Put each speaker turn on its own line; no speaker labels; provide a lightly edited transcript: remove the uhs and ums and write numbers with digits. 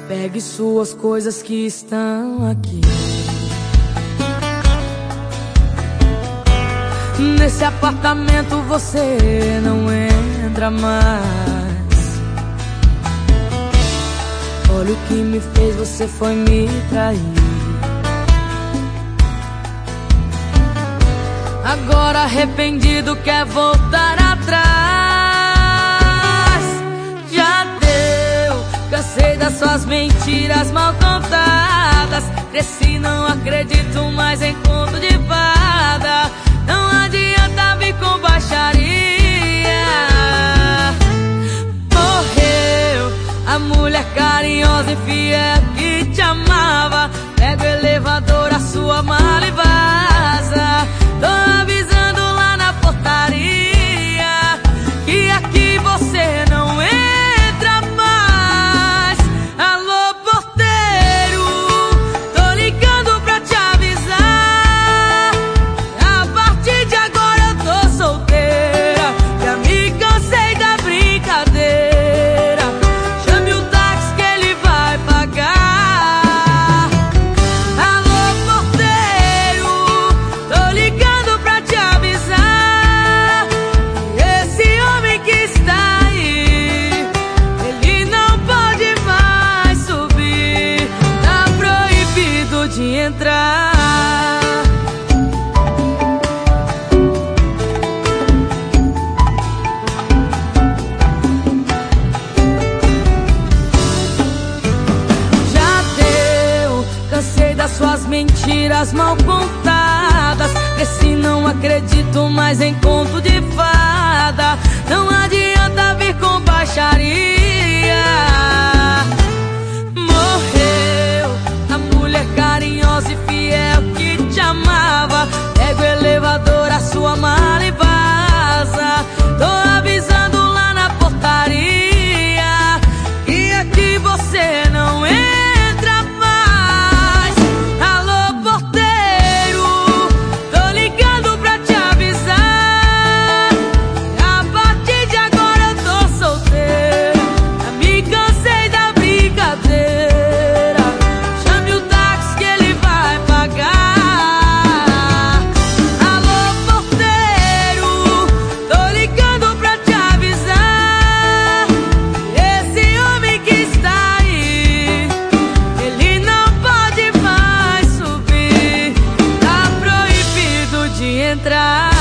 Pegue suas coisas que estão aqui. Nesse apartamento você não entra mais. Olha o que me fez, você foi me trair. Agora arrependido quer voltar atrás. Já deu, cansei das suas mentiras mal contadas. Cresci, não acredito mais em conto de fada. Não adianta vir com baixaria. Morreu a mulher carinhosa e fiel que te amava. Pega o elevador, a sua mala e vaza. Tô avisando lá na portaria que aqui você não entra mais. Alô, porteiro, tô ligando pra te avisar. A partir de agora eu tô solteira, já me cansei da brincadeira. Chame o táxi que ele vai pagar. Alô, porteiro, tô ligando pra te avisar. Esse homem que está aí, ele não pode mais subir. Tá proibido de entrar. Já deu, cansei das suas mentiras mal contadas. Cresci, não acredito mais em conto de fada. Não adianta vir com baixaria. Morreu a mulher carinhosa e fiel que te amava. Pega o elevador, a sua mala e vaza. Tô avisando lá na portaria que aqui você não entra mais. Alô, porteiro, tô ligando pra te avisar. A partir de agora eu tô solteiro, já me cansei da brincadeira. Chame o táxi que ele vai pagar. Alô, porteiro, tô ligando pra te avisar. Esse homem que está aí, ele não pode mais subir. Tá proibido de entrar.